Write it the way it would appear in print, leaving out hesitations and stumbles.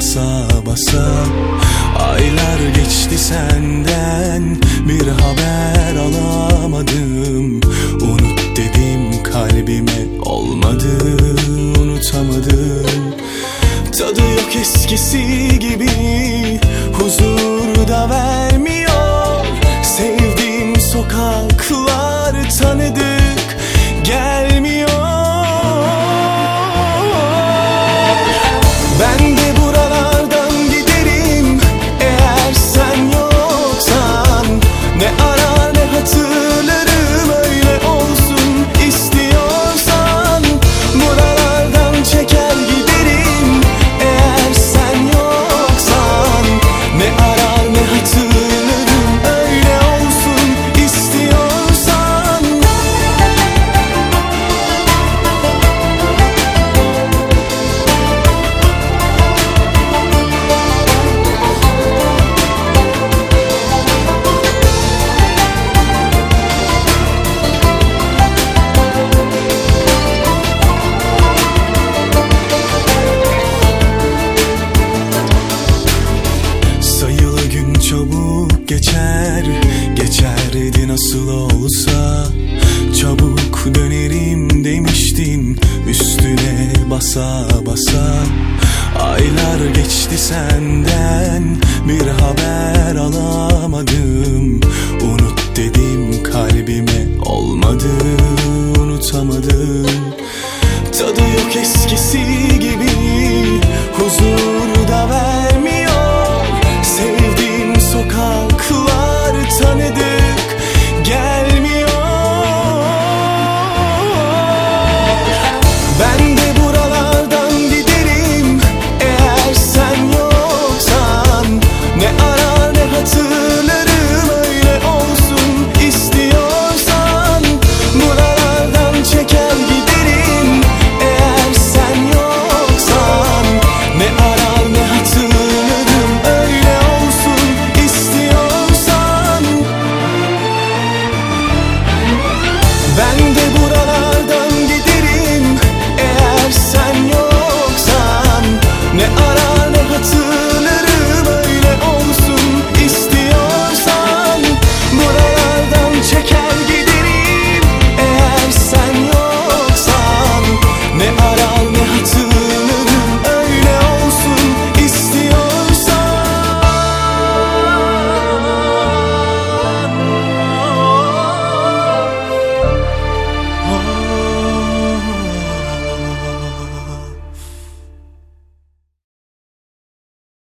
basa basa. Aylar geçti senden, bir haber alamadım. Unut dedim kalbime, olmadı, unutamadım. Tadı yok eskisi gibi, huzur da vermiyor. Sevdiğim sokaklar tanıdık gelmiyor. Ben de buralardan giderim eğer sen yoksan. Ne arar ne hatırlarım, öyle olsun istiyorsan. Buralardan çeker giderim eğer sen yoksan. Ne arar ne hatırlarım, öyle olsun istiyorsan. Sayılı gün çabuk geçer, geçerdi nasıl olsa. Çabuk dönerim demiştin, üstüne basa basa. Aylar geçti senden, bir haber alamadım. Unut dedim kalbime, olmadı, unutamadım. Tadı yok eskisi gibi, huzur